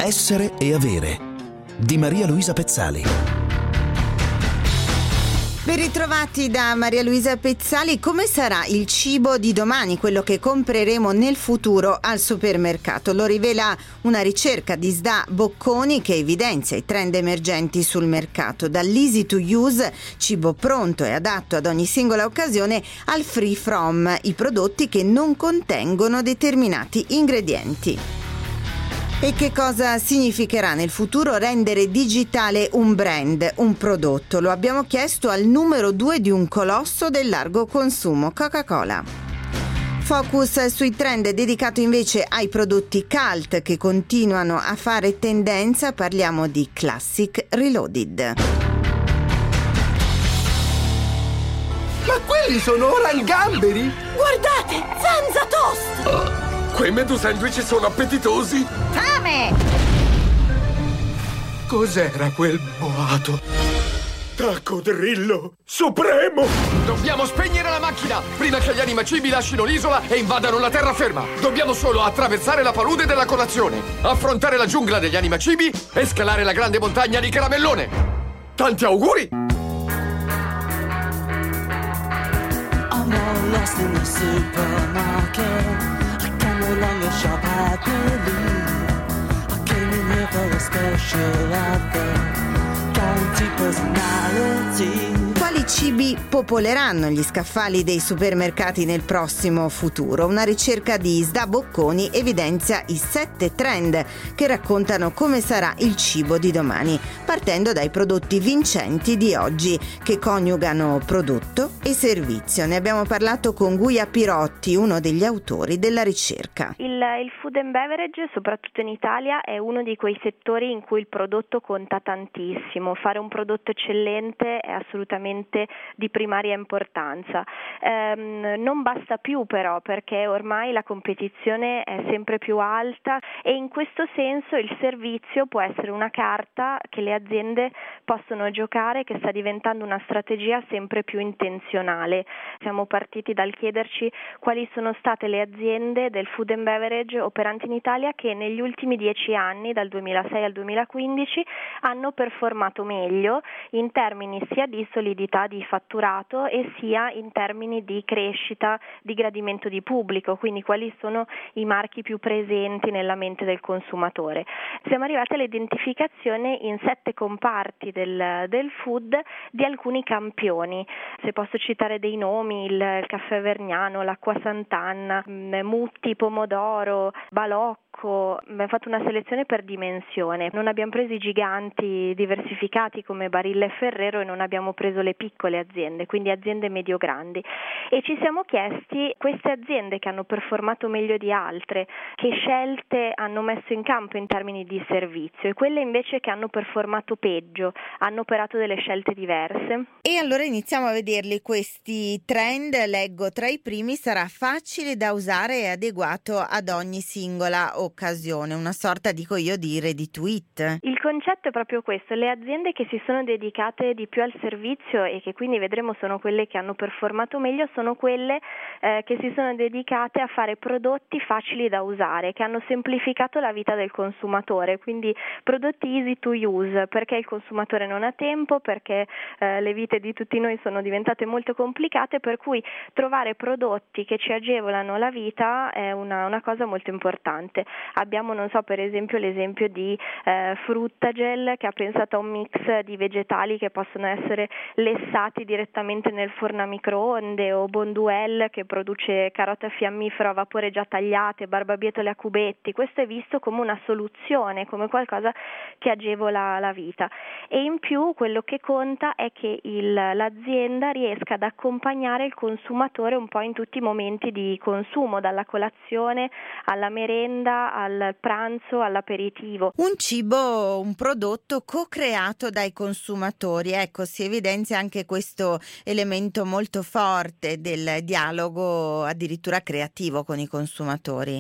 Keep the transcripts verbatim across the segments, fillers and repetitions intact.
Essere e avere di Maria Luisa Pezzali. Ben ritrovati da Maria Luisa Pezzali. Come sarà il cibo di domani, quello che compreremo nel futuro al supermercato? Lo rivela una ricerca di S D A Bocconi che evidenzia i trend emergenti sul mercato, dall'easy to use, cibo pronto e adatto ad ogni singola occasione, al free from, i prodotti che non contengono determinati ingredienti. E che cosa significherà nel futuro rendere digitale un brand, un prodotto? Lo abbiamo chiesto al numero due di un colosso del largo consumo, Coca-Cola. Focus sui trend dedicato invece ai prodotti cult che continuano a fare tendenza, parliamo di Classic Reloaded. Ma quelli sono ora i gamberi? Guardate, Zanza Toast! Oh. Quei medu sandwich sono appetitosi! Fame! Cos'era quel boato? Tacodrillo supremo! Dobbiamo spegnere la macchina prima che gli animacibi lascino l'isola e invadano la terraferma. Dobbiamo solo attraversare la palude della colazione, affrontare la giungla degli animacibi e scalare la grande montagna di caramellone. Tanti auguri! I'm all lost in the supermarket. No longer shop happily. I came in here for a special offer. Guaranteed personality. Quali cibi popoleranno gli scaffali dei supermercati nel prossimo futuro? Una ricerca di S D A Bocconi evidenzia i sette trend che raccontano come sarà il cibo di domani, partendo dai prodotti vincenti di oggi che coniugano prodotto e servizio. Ne abbiamo parlato con Guia Pirotti, uno degli autori della ricerca. Il, il food and beverage, soprattutto in Italia, è uno di quei settori in cui il prodotto conta tantissimo. Fare un prodotto eccellente è assolutamente di primaria importanza. Ehm, non basta più però, perché ormai la competizione è sempre più alta e in questo senso il servizio può essere una carta che le aziende possono giocare, che sta diventando una strategia sempre più intenzionale. Siamo partiti dal chiederci quali sono state le aziende del food and beverage operanti in Italia che negli ultimi dieci anni, dal duemilasei al duemilaquindici, hanno performato meglio in termini sia di solidità di fatturato e sia in termini di crescita, di gradimento di pubblico, quindi quali sono i marchi più presenti nella mente del consumatore. Siamo arrivati all'identificazione in sette comparti del, del food di alcuni campioni. Se posso citare dei nomi, il, il caffè Vergnano, l'acqua Sant'Anna, Mutti, Pomodoro, Balocco. Abbiamo fatto una selezione per dimensione, non abbiamo preso i giganti diversificati come Barilla e Ferrero e non abbiamo preso le piccole aziende, quindi aziende medio-grandi, e ci siamo chiesti queste aziende che hanno performato meglio di altre, che scelte hanno messo in campo in termini di servizio, e quelle invece che hanno performato peggio, hanno operato delle scelte diverse. E allora iniziamo a vederli questi trend. Leggo tra i primi: sarà facile da usare e adeguato ad ogni singola occasione, una sorta, dico io, di ready to eat. Il concetto è proprio questo: le aziende che si sono dedicate di più al servizio e che quindi vedremo sono quelle che hanno performato meglio, sono quelle eh, che si sono dedicate a fare prodotti facili da usare, che hanno semplificato la vita del consumatore, quindi prodotti easy to use, perché il consumatore non ha tempo, perché eh, le vite di tutti noi sono diventate molto complicate, per cui trovare prodotti che ci agevolano la vita è una, una cosa molto importante. Abbiamo, non so, per esempio l'esempio di eh, Fruttagel, che ha pensato a un mix di vegetali che possono essere lessati direttamente nel forno a microonde, o Bonduelle che produce carote a fiammifero a vapore già tagliate, barbabietole a cubetti. Questo è visto come una soluzione, come qualcosa che agevola la vita, e in più quello che conta è che il, l'azienda riesca ad accompagnare il consumatore un po' in tutti i momenti di consumo, dalla colazione alla merenda, al pranzo, all'aperitivo. Un cibo, un prodotto co-creato dai consumatori. Ecco, si evidenzia anche questo elemento molto forte del dialogo addirittura creativo con i consumatori.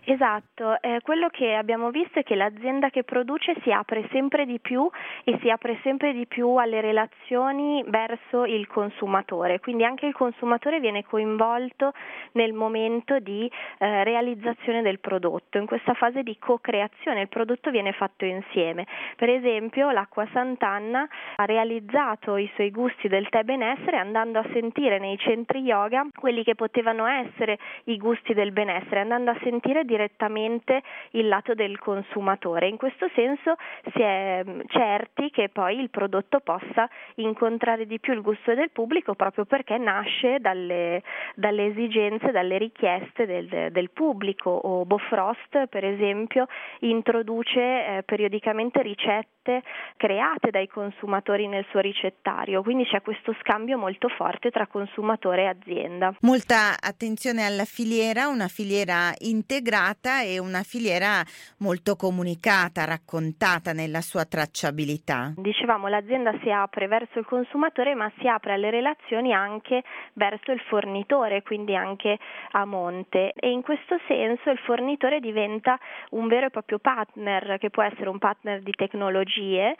Esatto, eh, quello che abbiamo visto è che l'azienda che produce si apre sempre di più e si apre sempre di più alle relazioni verso il consumatore, quindi anche il consumatore viene coinvolto nel momento di eh, realizzazione del prodotto, in questa fase di co-creazione, il prodotto viene fatto insieme. Per esempio l'Acqua Sant'Anna ha realizzato i suoi gusti del tè benessere andando a sentire nei centri yoga quelli che potevano essere i gusti del benessere, andando a sentire direttamente il lato del consumatore. In questo senso si è certi che poi il prodotto possa incontrare di più il gusto del pubblico, proprio perché nasce dalle, dalle esigenze, dalle richieste del, del pubblico. O Bofrost, per esempio, introduce eh, periodicamente ricette create dai consumatori nel suo ricettario, quindi c'è questo scambio molto forte tra consumatore e azienda. Molta attenzione alla filiera, una filiera integrata e una filiera molto comunicata, raccontata nella sua tracciabilità. Dicevamo, l'azienda si apre verso il consumatore, ma si apre alle relazioni anche verso il fornitore, quindi anche a monte, e in questo senso il fornitore diventa un vero e proprio partner, che può essere un partner di tecnologie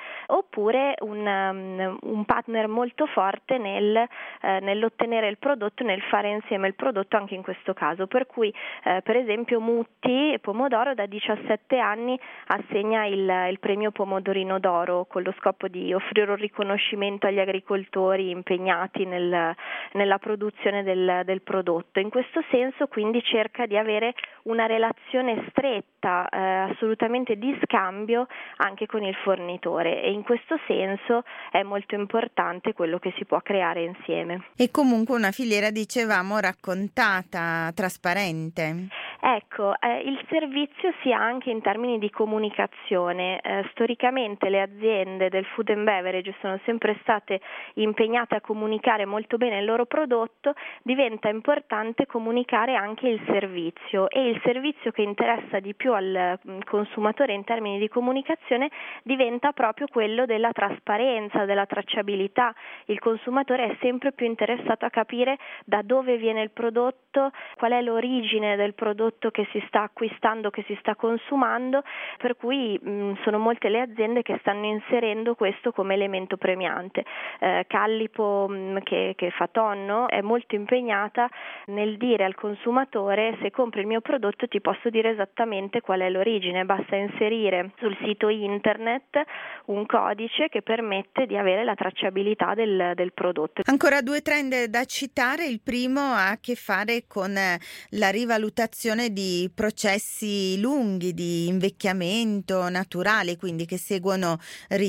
oppure un, um, un partner molto forte nel, eh, nell'ottenere il prodotto, nel fare insieme il prodotto anche in questo caso, per cui eh, per esempio Mutti Pomodoro da diciassette anni assegna il, il premio Pomodorino d'Oro con lo scopo di offrire un riconoscimento agli agricoltori impegnati nel, nella produzione del, del prodotto. In questo senso quindi cerca di avere una relazione stretta, eh, assolutamente di scambio anche con il fornitore, e in questo senso è molto importante quello che si può creare insieme. E comunque una filiera, dicevamo, raccontata, trasparente. Ecco, eh, il servizio si ha anche in termini di comunicazione. Eh, storicamente le aziende del food and beverage sono sempre state impegnate a comunicare molto bene il loro prodotto, diventa importante comunicare anche il servizio, e il servizio che interessa di più al consumatore in termini di comunicazione diventa proprio quello della trasparenza, della tracciabilità. Il consumatore è sempre più interessato a capire da dove viene il prodotto, qual è l'origine del prodotto che si sta acquistando, che si sta consumando, per cui mh, sono molte le aziende che stanno inserendo questo come elemento premiante. Eh, Callipo, mh, che, che fa tonno, è molto impegnata nel dire al consumatore: se compri il mio prodotto ti posso dire esattamente qual è l'origine, basta inserire sul sito internet un codice che permette di avere la tracciabilità del, del prodotto. Ancora due trend da citare. Il primo ha a che fare con la rivalutazione di processi lunghi di invecchiamento naturale, quindi che seguono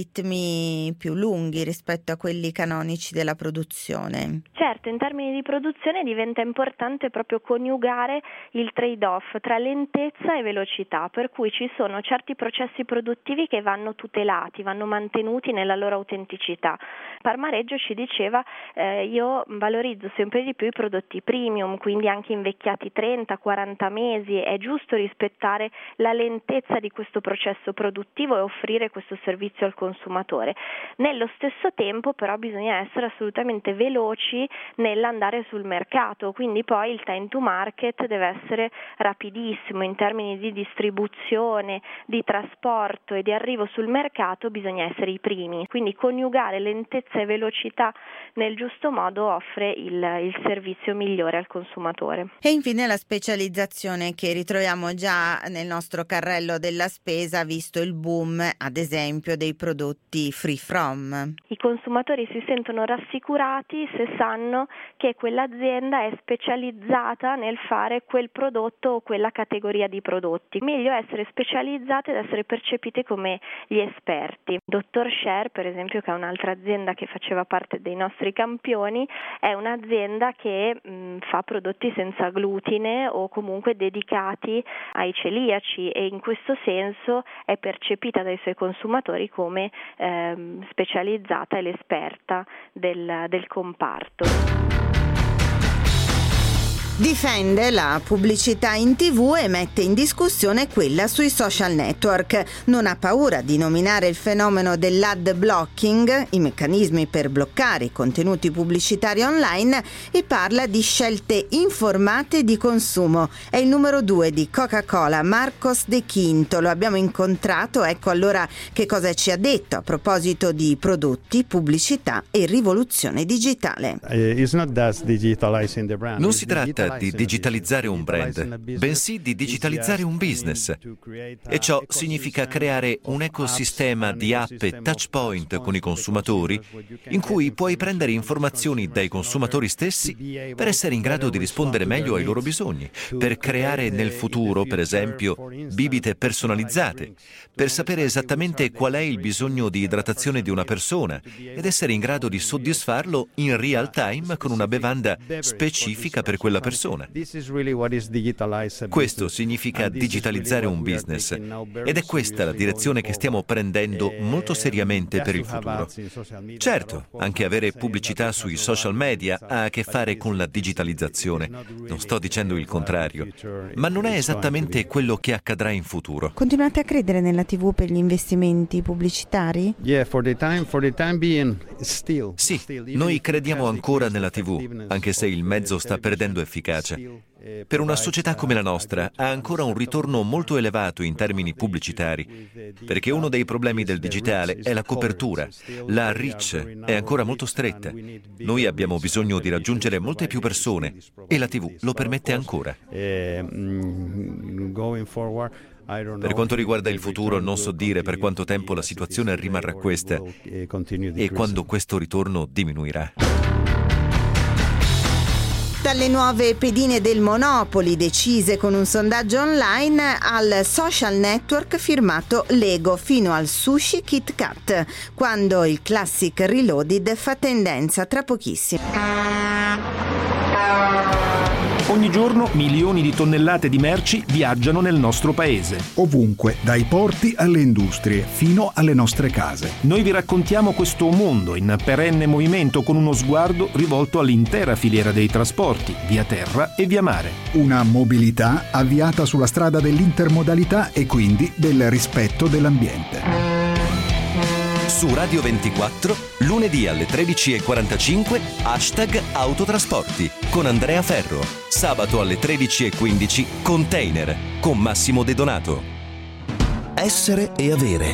ritmi più lunghi rispetto a quelli canonici della produzione. Certo, in termini di produzione diventa importante proprio coniugare il trade-off tra lentezza e velocità, per cui ci sono certi processi produttivi che vanno tutelati, vanno mantenuti nella loro autenticità. Parmareggio ci diceva eh, io valorizzo sempre di più i prodotti premium, quindi anche invecchiati trenta quaranta mesi, è giusto rispettare la lentezza di questo processo produttivo e offrire questo servizio al consumatore. Nello stesso tempo però bisogna essere assolutamente veloci nell'andare sul mercato, quindi poi il time to market deve essere rapidissimo in termini di distribuzione, di trasporto e di arrivo sul mercato, bisogna essere i primi, quindi coniugare lentezza e velocità nel giusto modo offre il, il servizio migliore al consumatore. E infine la specializzazione che ritroviamo già nel nostro carrello della spesa, visto il boom ad esempio dei prodotti free from. I consumatori si sentono rassicurati se sanno che quell'azienda è specializzata nel fare quel prodotto o quella categoria di prodotti. Meglio essere specializzate ed essere percepite come gli esperti. Dottor Share, per esempio, che è un'altra azienda che faceva parte dei nostri campioni, è un'azienda che mh, fa prodotti senza glutine o comunque dedicati ai celiaci, e in questo senso è percepita dai suoi consumatori come ehm, specializzata e l'esperta del, del comparto. Difende la pubblicità in tivù e mette in discussione quella sui social network. Non ha paura di nominare il fenomeno dell'ad blocking, i meccanismi per bloccare i contenuti pubblicitari online, e parla di scelte informate di consumo. È il numero due di Coca-Cola, Marcos De Quinto. Lo abbiamo incontrato, ecco allora che cosa ci ha detto a proposito di prodotti, pubblicità e rivoluzione digitale. Non si tratta di digitalizzare un brand, bensì di digitalizzare un business. E ciò significa creare un ecosistema di app e touchpoint con i consumatori in cui puoi prendere informazioni dai consumatori stessi per essere in grado di rispondere meglio ai loro bisogni, per creare nel futuro, per esempio, bibite personalizzate, per sapere esattamente qual è il bisogno di idratazione di una persona ed essere in grado di soddisfarlo in real time con una bevanda specifica per quella persona. Questo significa digitalizzare un business ed è questa la direzione che stiamo prendendo molto seriamente per il futuro. Certo, anche avere pubblicità sui social media ha a che fare con la digitalizzazione, non sto dicendo il contrario, ma non è esattamente quello che accadrà in futuro. Continuate a credere nella tivù per gli investimenti pubblicitari? Sì, noi crediamo ancora nella tivù, anche se il mezzo sta perdendo efficacia. Per una società come la nostra ha ancora un ritorno molto elevato in termini pubblicitari, perché uno dei problemi del digitale è la copertura. La reach è ancora molto stretta. Noi abbiamo bisogno di raggiungere molte più persone e la tivù lo permette ancora. Per quanto riguarda il futuro, non so dire per quanto tempo la situazione rimarrà questa e quando questo ritorno diminuirà. Dalle nuove pedine del Monopoly decise con un sondaggio online al social network firmato Lego fino al sushi Kit Kat, quando il Classic Reloaded fa tendenza tra pochissimo. Ogni giorno milioni di tonnellate di merci viaggiano nel nostro paese. Ovunque, dai porti alle industrie, fino alle nostre case. Noi vi raccontiamo questo mondo in perenne movimento con uno sguardo rivolto all'intera filiera dei trasporti, via terra e via mare. Una mobilità avviata sulla strada dell'intermodalità e quindi del rispetto dell'ambiente. Su Radio ventiquattro, lunedì alle tredici e quarantacinque, hashtag Autotrasporti con Andrea Ferro. Sabato alle tredici e quindici, Container con Massimo De Donato. Essere e avere.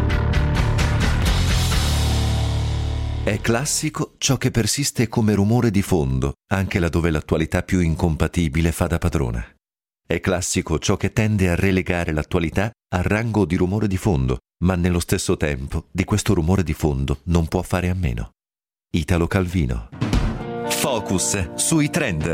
È classico ciò che persiste come rumore di fondo, anche laddove l'attualità più incompatibile fa da padrona. È classico ciò che tende a relegare l'attualità al rango di rumore di fondo, ma nello stesso tempo di questo rumore di fondo non può fare a meno. Italo Calvino. Focus sui trend.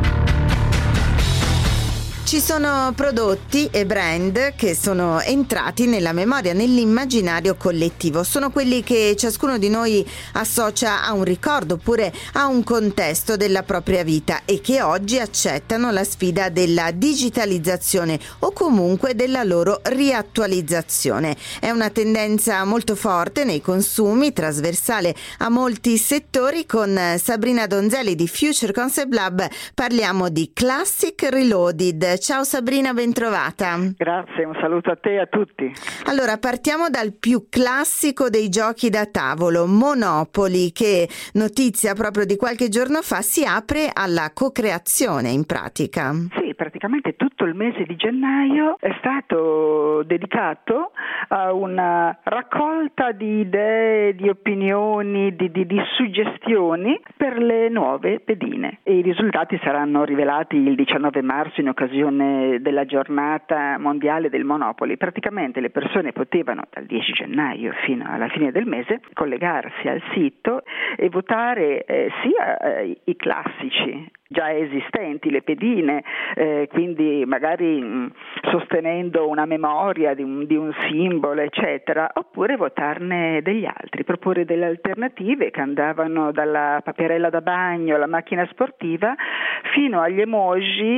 Ci sono prodotti e brand che sono entrati nella memoria, nell'immaginario collettivo. Sono quelli che ciascuno di noi associa a un ricordo oppure a un contesto della propria vita e che oggi accettano la sfida della digitalizzazione o comunque della loro riattualizzazione. È una tendenza molto forte nei consumi, trasversale a molti settori. Con Sabrina Donzelli di Future Concept Lab parliamo di Classic Reloaded. Ciao Sabrina, bentrovata. Grazie, un saluto a te e a tutti. Allora, partiamo dal più classico dei giochi da tavolo, Monopoly, che notizia proprio di qualche giorno fa si apre alla co-creazione in pratica. Sì, praticamente tutto il mese di gennaio è stato dedicato a una raccolta di idee, di opinioni, di, di, di suggestioni per le nuove pedine. E i risultati saranno rivelati il diciannove marzo in occasione della giornata mondiale del Monopoly. Praticamente le persone potevano dal dieci gennaio fino alla fine del mese collegarsi al sito e votare eh, sia eh, i classici già esistenti, le pedine, eh, quindi magari mh, sostenendo una memoria di un, di un simbolo, eccetera, oppure votarne degli altri, proporre delle alternative che andavano dalla paperella da bagno alla macchina sportiva fino agli emoji e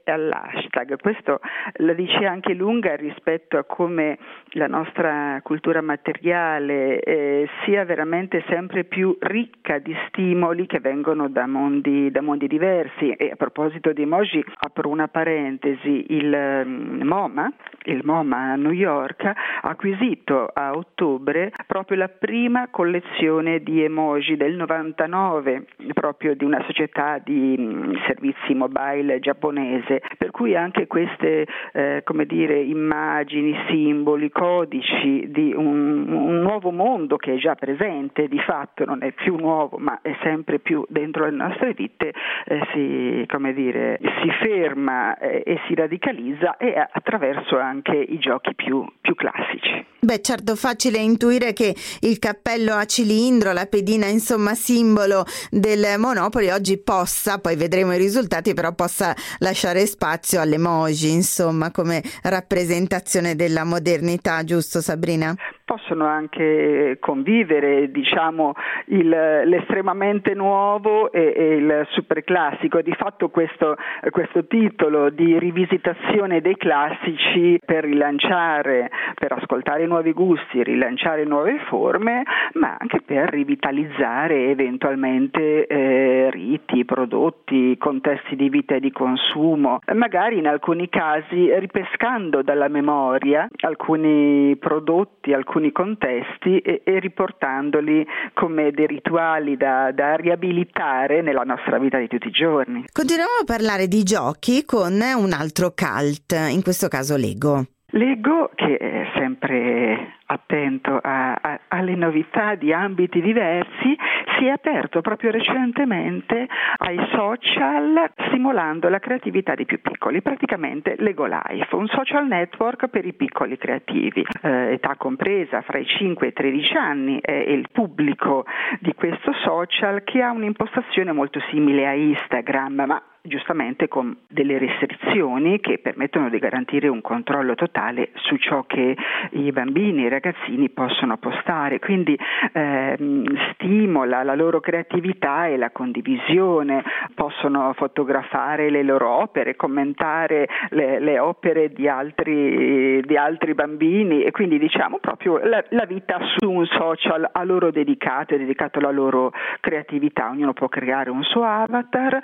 e all'hashtag. Questo la dice anche lunga rispetto a come la nostra cultura materiale eh, sia veramente sempre più ricca di stimoli che vengono da mondi, da mondi diversi. E a proposito di emoji, apro una parentesi, il um, MoMA, il MoMA a New York ha acquisito a ottobre proprio la prima collezione di emoji del novantanove, proprio di una società di um, servizi mobile giapponese, per cui anche queste eh, come dire immagini, simboli, codici di un, un nuovo mondo che è già presente, di fatto non è più nuovo ma è sempre più dentro le nostre vite, eh, si, come dire, si ferma eh, e si radicalizza, e attraverso anche i giochi più, più classici. Beh, certo, facile intuire che il cappello a cilindro, la pedina, insomma, simbolo del Monopoli oggi possa, poi vedremo i risultati, però possa lasciare spazio all'emoji, insomma, come rappresentazione della modernità, giusto Sabrina? Possono anche convivere, diciamo, il, l'estremamente nuovo e, e il super classico. Di fatto questo, questo titolo di rivisitazione dei classici per rilanciare, per ascoltare nuovi gusti, rilanciare nuove forme, ma anche per rivitalizzare eventualmente eh, riti, prodotti, contesti di vita e di consumo, magari in alcuni casi ripescando dalla memoria alcuni prodotti, alcuni contesti e, e riportandoli come dei rituali da, da riabilitare nella nostra vita di tutti i giorni. Continuiamo a parlare di giochi con un altro cult, in questo caso Lego. Lego, che è sempre attento a, a, alle novità di ambiti diversi, si è aperto proprio recentemente ai social, stimolando la creatività dei più piccoli, praticamente Lego Life, un social network per i piccoli creativi, eh, età compresa fra i cinque e i tredici anni, è il pubblico di questo social, che ha un'impostazione molto simile a Instagram, ma giustamente con delle restrizioni che permettono di garantire un controllo totale su ciò che i bambini e i ragazzini possono postare, quindi ehm, stimola la loro creatività e la condivisione, possono fotografare le loro opere, commentare le, le opere di altri, di altri bambini, e quindi diciamo proprio la, la vita su un social a loro dedicato, dedicato alla loro creatività. Ognuno può creare un suo avatar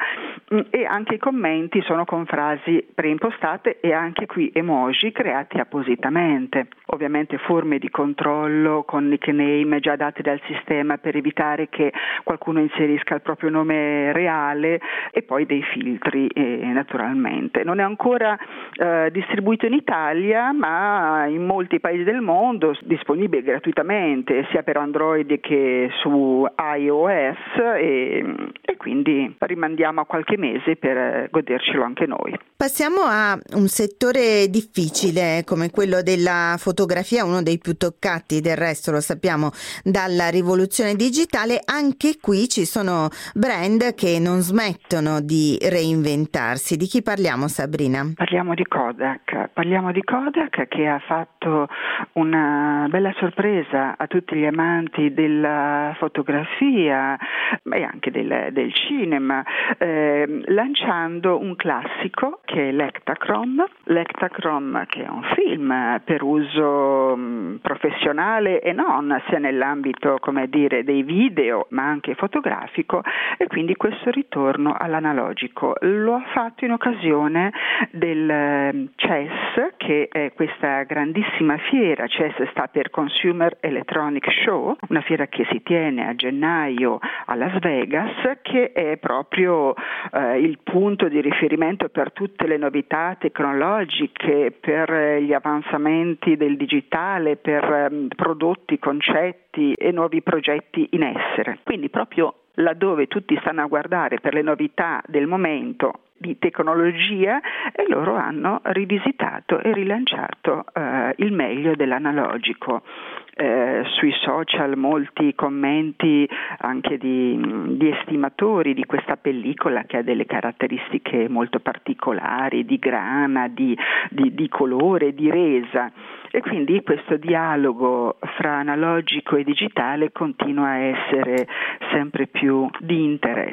e anche i commenti sono con frasi preimpostate e anche qui emoji creati appositamente. Ovviamente forme di controllo con nickname già date dal sistema per evitare che qualcuno inserisca il proprio nome reale, e poi dei filtri eh, naturalmente. Non è ancora eh, distribuito in Italia, ma in molti paesi del mondo disponibile gratuitamente sia per Android che su iOS, e, e quindi rimandiamo a qualche mese per godercelo anche noi. Passiamo a un settore difficile come quello della fotografia, uno dei più toccati, del resto lo sappiamo, dalla rivoluzione digitale. Anche qui ci sono brand che non smettono di reinventarsi. Di chi parliamo, Sabrina? Parliamo di Kodak. Parliamo di Kodak, che ha fatto una bella sorpresa a tutti gli amanti della fotografia e anche del, del cinema, eh, lanciando un classico che è l'Ektachrome. L'Ektachrome, che è un film per uso mh, professionale e non, sia nell'ambito, come dire, dei video ma anche fotografico, e quindi questo ritorno all'analogico lo ha fatto in occasione del C E S, che è questa grandissima fiera. C E S sta per Consumer Electronic Show, una fiera che si tiene a gennaio a Las Vegas, che è proprio eh, il punto di riferimento per tutte le novità tecnologiche, per gli avanzamenti del digitale, per eh, prodotti, concetti e nuovi progetti in essere. Quindi proprio laddove tutti stanno a guardare per le novità del momento di tecnologia, e loro hanno rivisitato e rilanciato eh, il meglio dell'analogico. Eh, sui social molti commenti anche di, di estimatori di questa pellicola, che ha delle caratteristiche molto particolari, di grana, di, di, di colore, di resa, e quindi questo dialogo fra analogico e digitale continua a essere sempre più di interesse.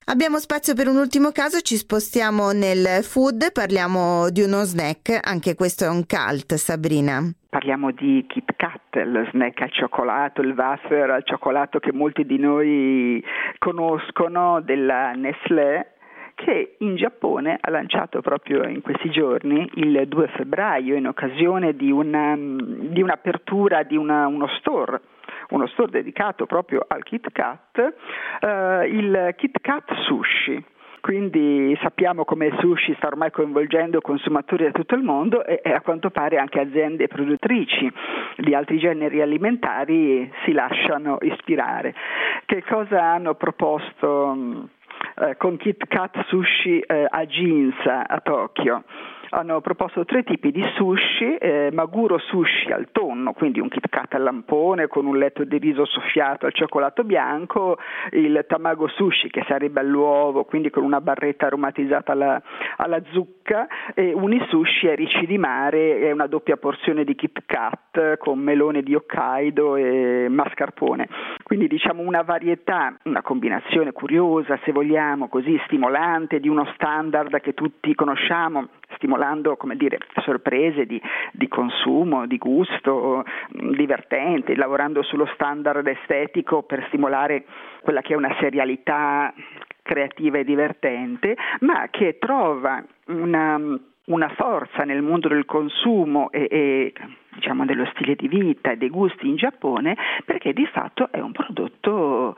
Abbiamo spazio per un ultimo caso, ci spostiamo nel food, parliamo di uno snack, anche questo è un cult, Sabrina. Parliamo di Kit Kat, lo snack al cioccolato, il wafer al cioccolato che molti di noi conoscono, della Nestlé, che in Giappone ha lanciato proprio in questi giorni, il due febbraio, in occasione di, una, di un'apertura di una, uno store, uno store dedicato proprio al Kit Kat, eh, il Kit Kat Sushi. Quindi sappiamo come il sushi sta ormai coinvolgendo consumatori da tutto il mondo e, e a quanto pare anche aziende produttrici di altri generi alimentari si lasciano ispirare. Che cosa hanno proposto eh, con Kit Kat Sushi eh, a Ginza a Tokyo? Hanno proposto tre tipi di sushi, eh, Maguro sushi al tonno, quindi un Kit Kat al lampone con un letto di riso soffiato al cioccolato bianco, il Tamago sushi che sarebbe all'uovo, quindi con una barretta aromatizzata alla, alla zucca, e uni sushi ai ricci di mare e una doppia porzione di Kit Kat con melone di Hokkaido e mascarpone. Quindi diciamo una varietà, una combinazione curiosa, se vogliamo, così stimolante, di uno standard che tutti conosciamo, stimolando, come dire, sorprese di, di consumo, di gusto, divertente, lavorando sullo standard estetico per stimolare quella che è una serialità creativa e divertente, ma che trova una, una forza nel mondo del consumo e, e diciamo dello stile di vita e dei gusti in Giappone, perché di fatto è un prodotto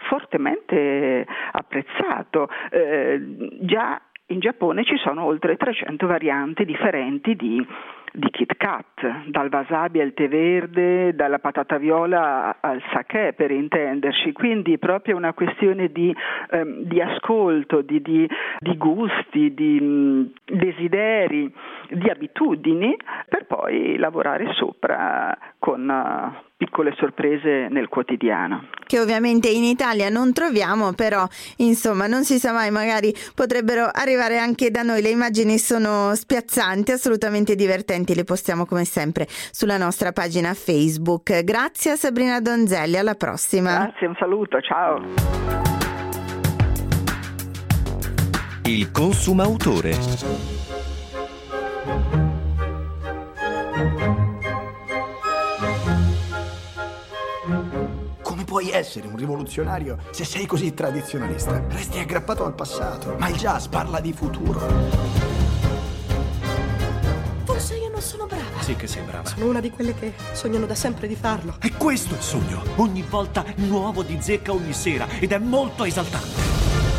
fortemente apprezzato. Eh, già in Giappone ci sono oltre trecento varianti differenti di, di Kit Kat, dal wasabi al tè verde, dalla patata viola al sake, per intenderci. Quindi proprio una questione di, ehm, di ascolto, di, di, di gusti, di mh, desideri, di abitudini, per poi lavorare sopra con uh, piccole sorprese nel quotidiano. Che ovviamente in Italia non troviamo, però insomma non si sa mai, magari potrebbero arrivare anche da noi. Le immagini sono spiazzanti, assolutamente divertenti, le postiamo come sempre sulla nostra pagina Facebook. Grazie a Sabrina Donzelli, alla prossima. Grazie, un saluto, ciao. Il consumautore. Come puoi essere un rivoluzionario se sei così tradizionalista? Resti aggrappato al passato, ma il jazz parla di futuro. Forse io non sono brava. Sì che sei brava. Sono una di quelle che sognano da sempre di farlo. E questo è il sogno. Ogni volta nuovo di zecca ogni sera ed è molto esaltante.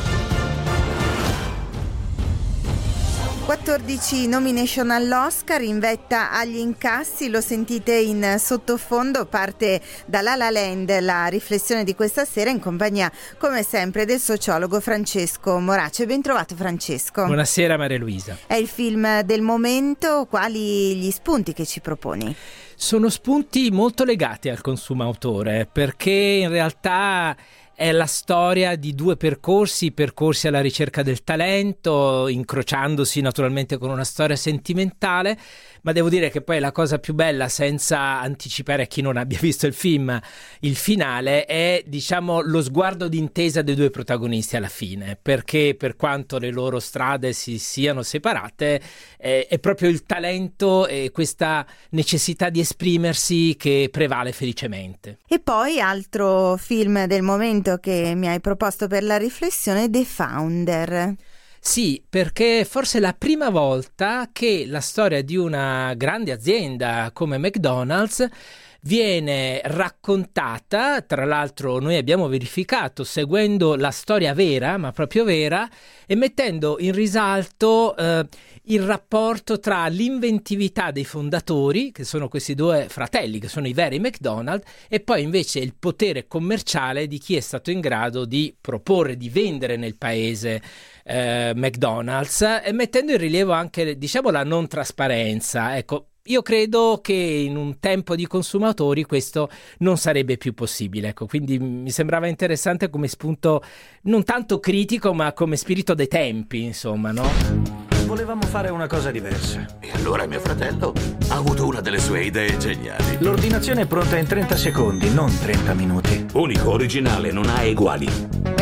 quattordici nomination all'Oscar, in vetta agli incassi, lo sentite in sottofondo, parte da La La Land la riflessione di questa sera in compagnia, come sempre, del sociologo Francesco Morace. Ben trovato, Francesco. Buonasera Maria Luisa. È il film del momento, quali gli spunti che ci proponi? Sono spunti molto legati al consumatore, perché in realtà è la storia di due percorsi, percorsi alla ricerca del talento, incrociandosi naturalmente con una storia sentimentale, ma devo dire che poi la cosa più bella, senza anticipare a chi non abbia visto il film, il finale, è diciamo lo sguardo d'intesa dei due protagonisti alla fine, perché per quanto le loro strade si siano separate, eh, è proprio il talento e questa necessità di esprimersi che prevale felicemente. E poi altro film del momento che mi hai proposto per la riflessione, The Founder. Sì, perché forse è la prima volta che la storia di una grande azienda come McDonald's viene raccontata, tra l'altro noi abbiamo verificato seguendo la storia vera, ma proprio vera, e mettendo in risalto eh, il rapporto tra l'inventività dei fondatori, che sono questi due fratelli, che sono i veri McDonald's, e poi invece il potere commerciale di chi è stato in grado di proporre, di vendere nel paese eh, McDonald's, e mettendo in rilievo anche, diciamo, la non trasparenza. Ecco, io credo che in un tempo di consumatori questo non sarebbe più possibile, ecco, quindi mi sembrava interessante come spunto non tanto critico, ma come spirito dei tempi, insomma, no? Volevamo fare una cosa diversa. E allora mio fratello ha avuto una delle sue idee geniali. L'ordinazione è pronta in trenta secondi, non trenta minuti. Unico, originale, non ha eguali. È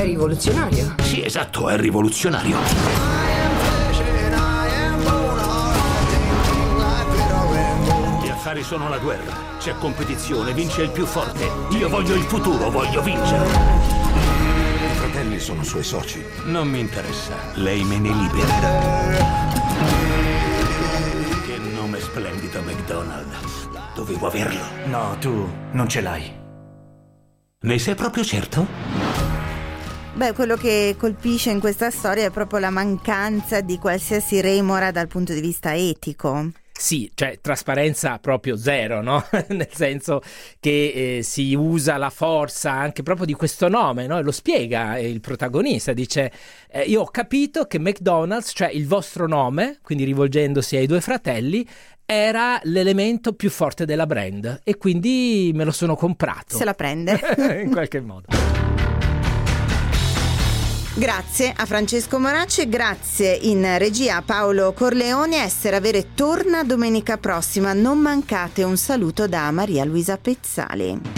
rivoluzionario. Sì, esatto, è rivoluzionario. Gli affari sono la guerra. C'è competizione, vince il più forte. Io voglio il futuro, voglio vincere. I fratelli sono suoi soci. Non mi interessa. Lei me ne libera. Che nome splendido, McDonald. Dovevo averlo. No, tu non ce l'hai. Ne sei proprio certo? Beh, quello che colpisce in questa storia è proprio la mancanza di qualsiasi remora dal punto di vista etico. Sì, cioè trasparenza proprio zero, no? Nel senso che eh, si usa la forza anche proprio di questo nome, no? Lo spiega il protagonista, dice eh, io ho capito che McDonald's, cioè il vostro nome, quindi rivolgendosi ai due fratelli, era l'elemento più forte della brand e quindi me lo sono comprato. Se la prende. In qualche modo. Grazie a Francesco Moracci e grazie in regia a Paolo Corleone. Essere Avere torna domenica prossima. Non mancate un saluto da Maria Luisa Pezzali.